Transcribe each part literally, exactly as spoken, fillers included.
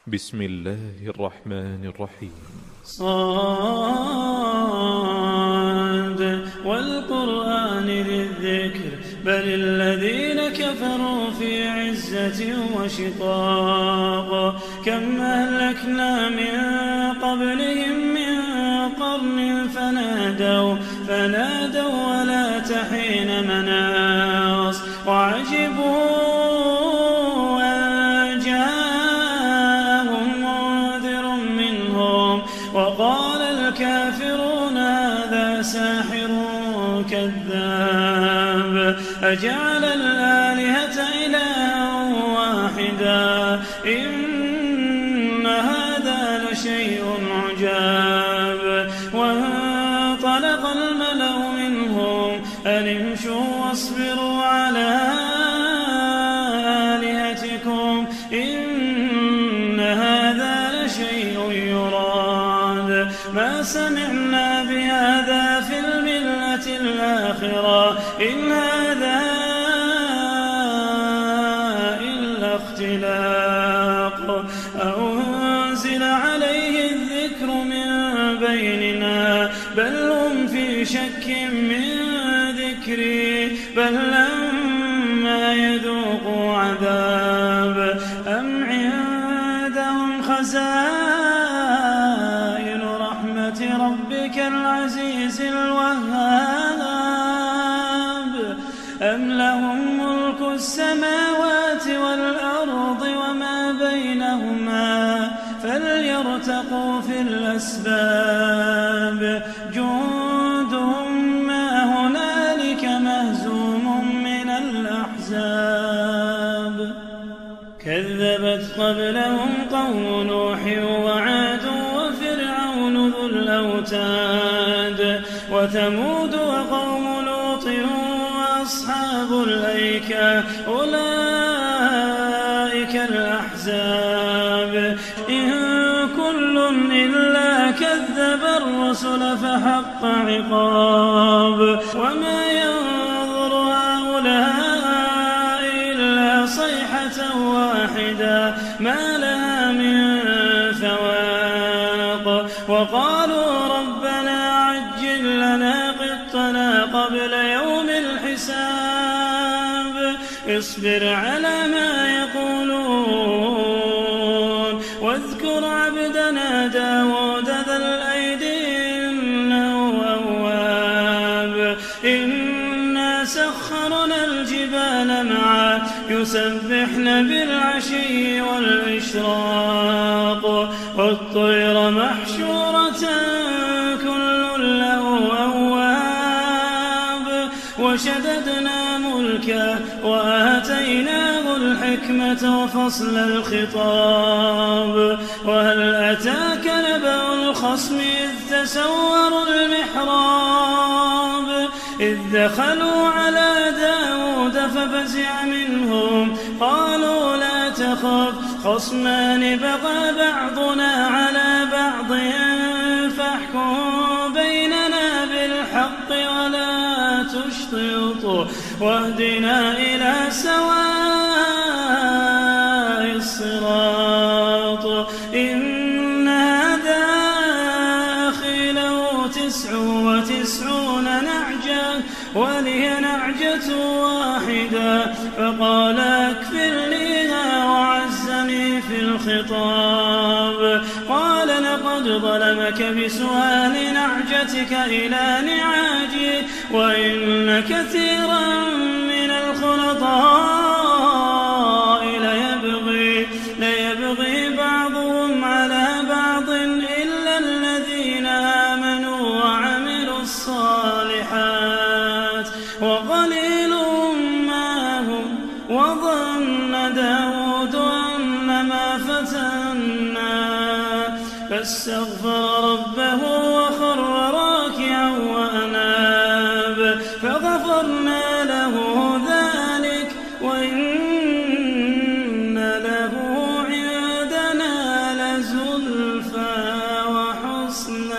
بسم الله الرحمن الرحيم. صاد والقرآن ذي الذكر بل الذين كفروا في عزة وشقاق كم أهلكنا من قبلهم من قرن فنادوا فنادوا ولا تحين مناص وعجبوا وقال الكافرون هذا ساحر كذاب أجعل الآلهة إلها واحدا إن هذا لشيء عجاب وانطلق الملأ منهم أن امشوا واصبروا على آلهتكم إن هذا لشيء يراد ما سمعنا بهذا في الملة الآخرة إن هذا إلا اختلاق أنزل عليه الذكر من بيننا بل هم في شك من ذكري بل لما يذوقوا عذاب أم عندهم خزائن ربك العزيز الوهاب أم لهم ملك السماوات والأرض وما بينهما فليرتقوا في الأسباب جند ما هنالك مهزوم من الأحزاب كذبت قبلهم قوم نوح وعاد وفرعون ذو الأوتاد وثمود وقوم لوط وأصحاب الأيكة أولئك الأحزاب إن كل إلا كذب الرسل فحق عقاب وما ينظر هؤلاء إلا صيحة واحدة ما لها من فواق وقالوا ربنا عجل لنا قطنا قبل يوم الحساب اصبر على ما يقولون واذكر عبدنا داود ذا الأيد إنه أواب إنا سخرنا الجبال معه يسبحن بالعشي والإشراق والطير محشورة كل له أواب وشددنا ملكه وآتيناه الحكمة وفصل الخطاب وهل أتاك نبأ الخصم إذ تسوروا المحراب إذ دخلوا على داود ففزع منهم قالوا لا تخف خصمان بغى بعضنا على بعض فاحكم بيننا بالحق ولا تشطط واهدنا إلى سواء الصراط إن هذا أخي له تسع وتسعون نعجة ولي نعجة واحدة فقال أكفلنيها وعزني في الخطاب قال لقد ظلمك بسؤال نعجتك إلى نعاجه وإن كثيرا من الخلطاء ليبغي, ليبغي بعضهم على بعض إلا الذين آمنوا وعملوا الصالحات وقليل ما هم وظن داود أنما فتناه فاستغفر ربه وخر راكعا وأناب فغفرنا له ذلك وإن له عندنا لزلفى وحسن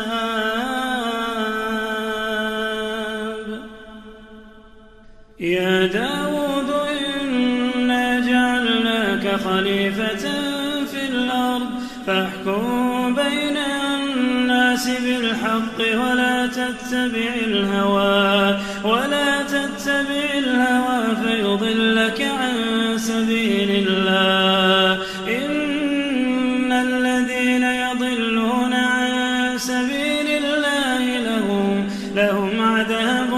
مآب يا داود إنا جعلناك خليفة فاعدة في الأرض فاحكم بين الناس بالحق ولا تتبع الهوى ولا تتبع الهوى فيضلك عن سبيل الله إن الذين يضلون عن سبيل الله لهم لهم عذاب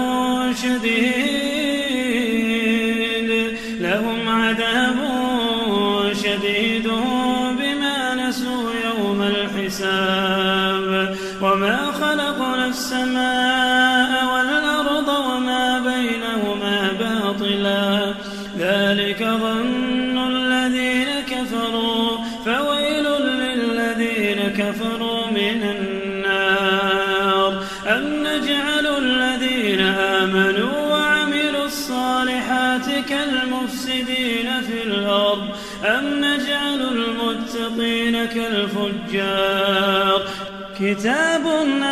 شديد لهم عذاب شديد بما نسوا يوم الحساب وما خلقنا السماء والأرض وما بينهما باطلا ذلك ظن الذين كفروا فويل للذين كفروا من النار أم نجعل الذين آمنوا وعملوا الصالحات كالمفسدين في الأرض أم نجعل المتقين كالفجار كتاب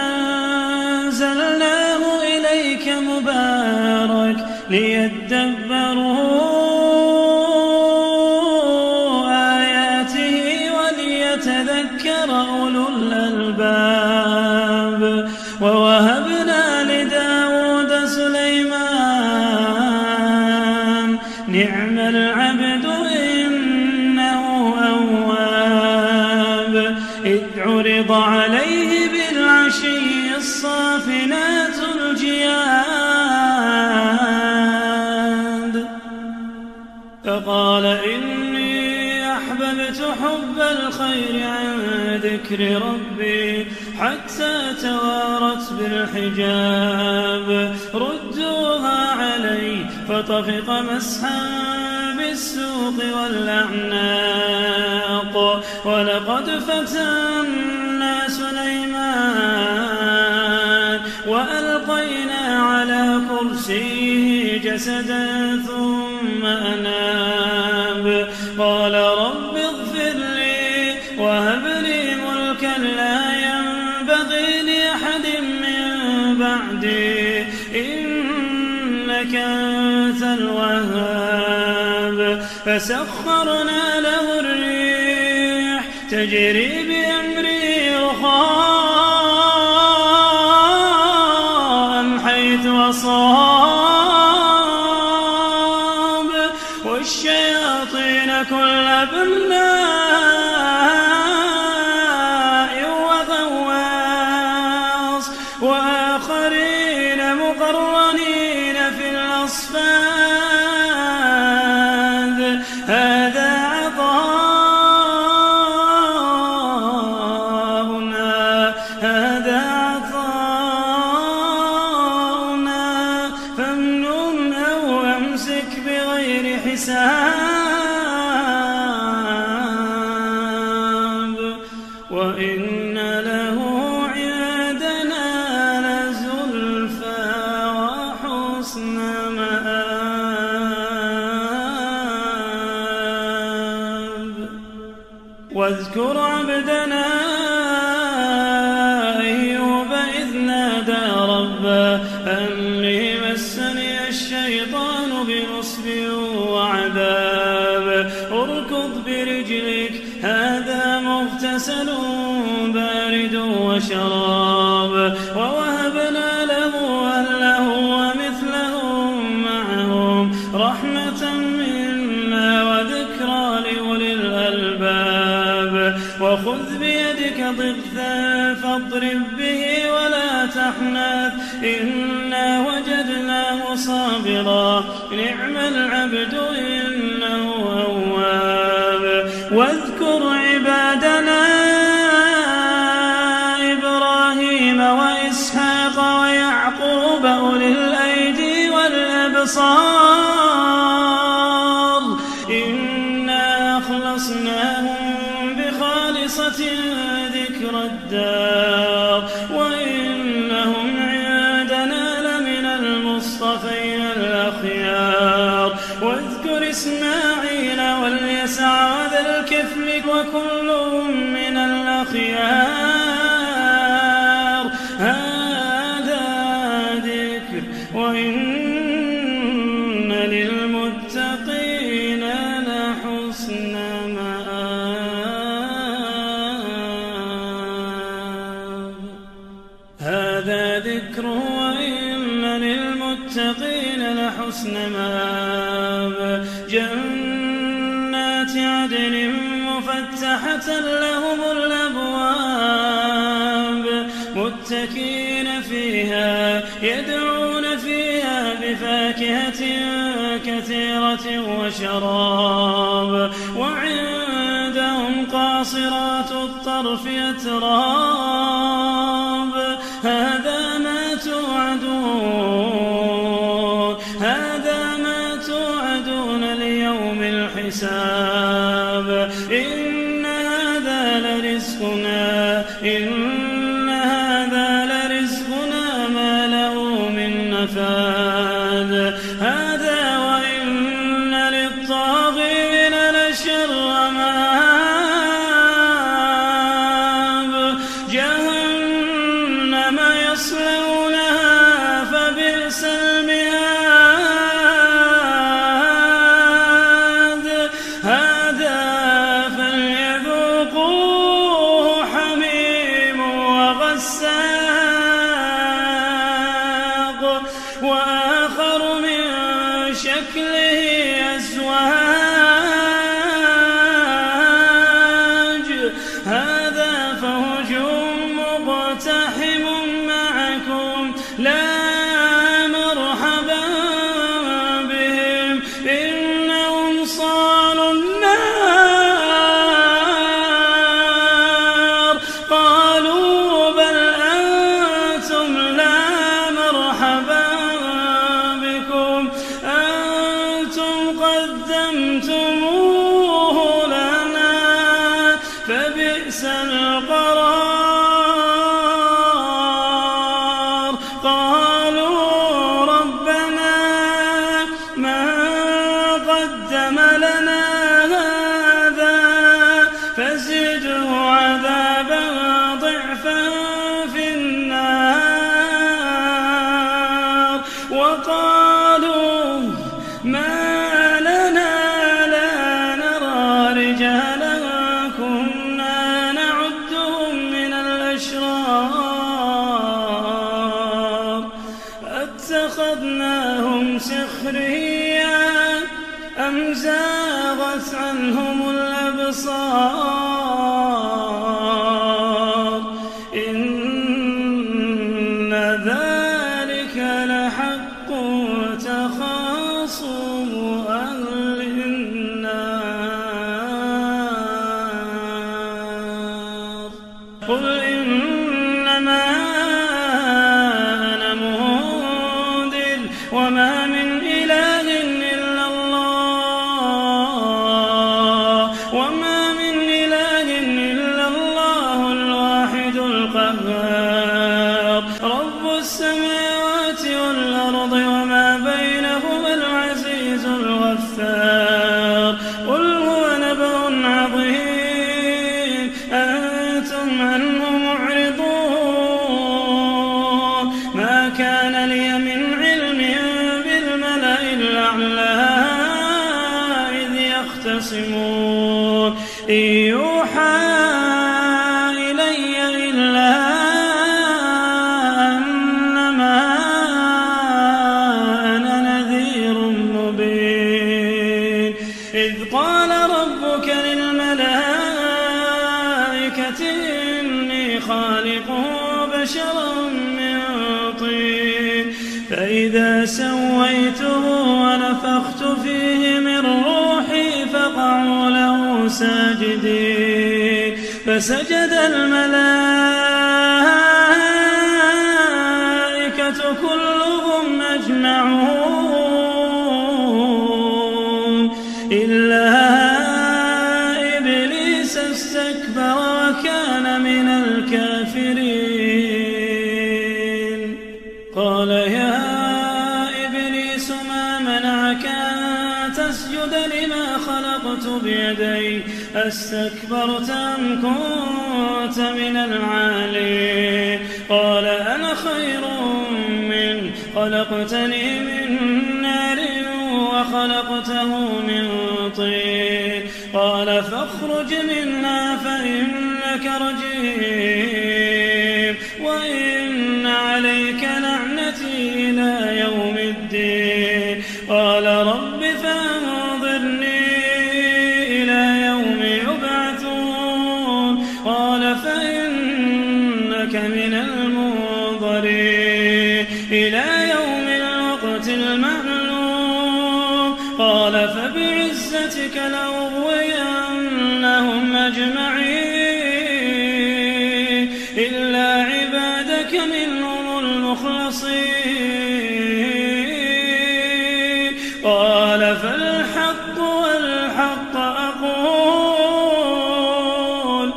أنزلناه إليك مبارك ليدبروا آياته وليتذكر أولو الألباب ووهبنا لداود سليمان نعم العبد إنه أواب إذ عرض عليه بالعشي الصافنات الجياد فقال إني أحببت حب الخير عن ذكر ربي حتى توارت بالحجاب ردوها علي فطفق مسحا بالسوق والأعناق ولقد فتنا سليمان وألقينا على كرسيه جسدا ثم أناب قال رب اغفر لي وهب لي ملكا لا ينبغي لأحد من بعدي إنك أنت الوهاب فسخرنا له الريح تجري بأمره رخاء حيث أصاب والشياطين كل بناء وغواص وآخرين مقرنين في الأصفاد هذا عطاؤنا هذا عطاؤنا فامنن أو أمسك بغير حساب وإن له عندنا لزلفى وحسن مآب واذكر عبدنا أيوب إذ نادى ربه أني مسني الشيطان بنصب وعذاب اركض برجلك هذا مغتسل بارد وشراب ووهبنا له أهله ومثلهم معهم رحمة منا وذكرى لأولي الألباب وخذ بيدك ضغثا فاضرب به ولا تحنث إنا وجدناه صابرا نعم العبد إنه أواب واذكر عبادنا إبراهيم وإسحاق ويعقوب أولي الأيدي والأبصار إنا أخلصناهم بخالصة ذكر الدار وإنهم عندنا لمن المصطفين الأخيار واذكر إسماعيل واليسع وذا الكفل وكل من الأخيار هذا ذكر وإن للمتقين لحسن مآب. لذكر وإن للمتقين لحسن مآب جنات عدن مفتحة لهم الأبواب متكئين فيها يدعون فيها بفاكهة كثيرة وشراب وعندهم قاصرات الطرف أتراب هذا ما توعدون هذا ما توعدون ليوم الحساب إن هذا لرزقنا إن هذا لرزقنا ما له من نفاد هذا وإن للطاغين لشر مآب جهنم يصلونها فبئس المهاد هذا فليذوقوه حميم وغساق وآخر من شكله أزواج هذا فوج مقتحم معكم لا مرحبا بهم إنهم صالوا النار قالوا بل أنتم لا مرحبا بكم أنتم قدمتموه لنا فبئس القرار قالوا ربنا من قدم لنا هذا فزده عذابا ضعفا في النار وقالوا ما لنا لا نرى رجالا كنا نعدهم من الأشرار أتخذناهم سخريا أم زاغت عنهم الأبصار إن ذلك لحق تخاصم أهل النار قل إنما أنا منذر وما من إله إلا الله وما من إله إلا الله الواحد القهار رب السماوات والأرض وما بينهما العزيز الغفار قل هو نبأ عظيم أنتم عنه معرضون ما كان لي من علم بالملأ الأعلى إذ يختصمون إن يوحى إلي إلا أنما أنا نذير مبين إذ قال ربك للملائكة إني خالق بشرا من طين فإذا سويته ونفخت فيه من روحي فقعوا له ساجدين فسجد الملائكة كلهم أجمعون إلا إبليس استكبر وكان من الكافرين قال يا إبليس ما منعك أن تسجد لما خلقت بيدي أستكبرت أم كنت من العالين قال أنا خير منه خلقتني من نار وخلقته من طين قال فاخرج منها فإنك رجيم وإن عليك عليك لعنتي إلى يوم الدين قال رب فأنظرني إلى يوم يبعثون قال فإنك من المنظرين إلى يوم الوقت المعلوم قال فبعزتك لأغوينهم أجمعين إلا عبادك منهم المخلصين قال فالحق والحق أقول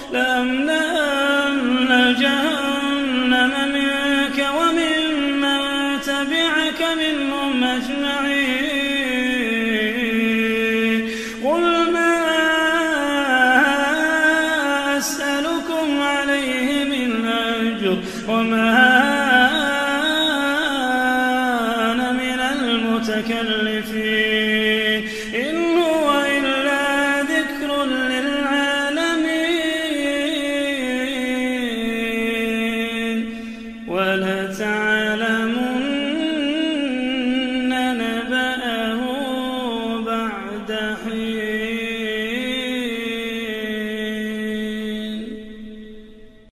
لأملأن جهنم منك وممن تبعك منهم أجمعين قل ما أسألكم عليه من أجر وما أنا من المتكلفين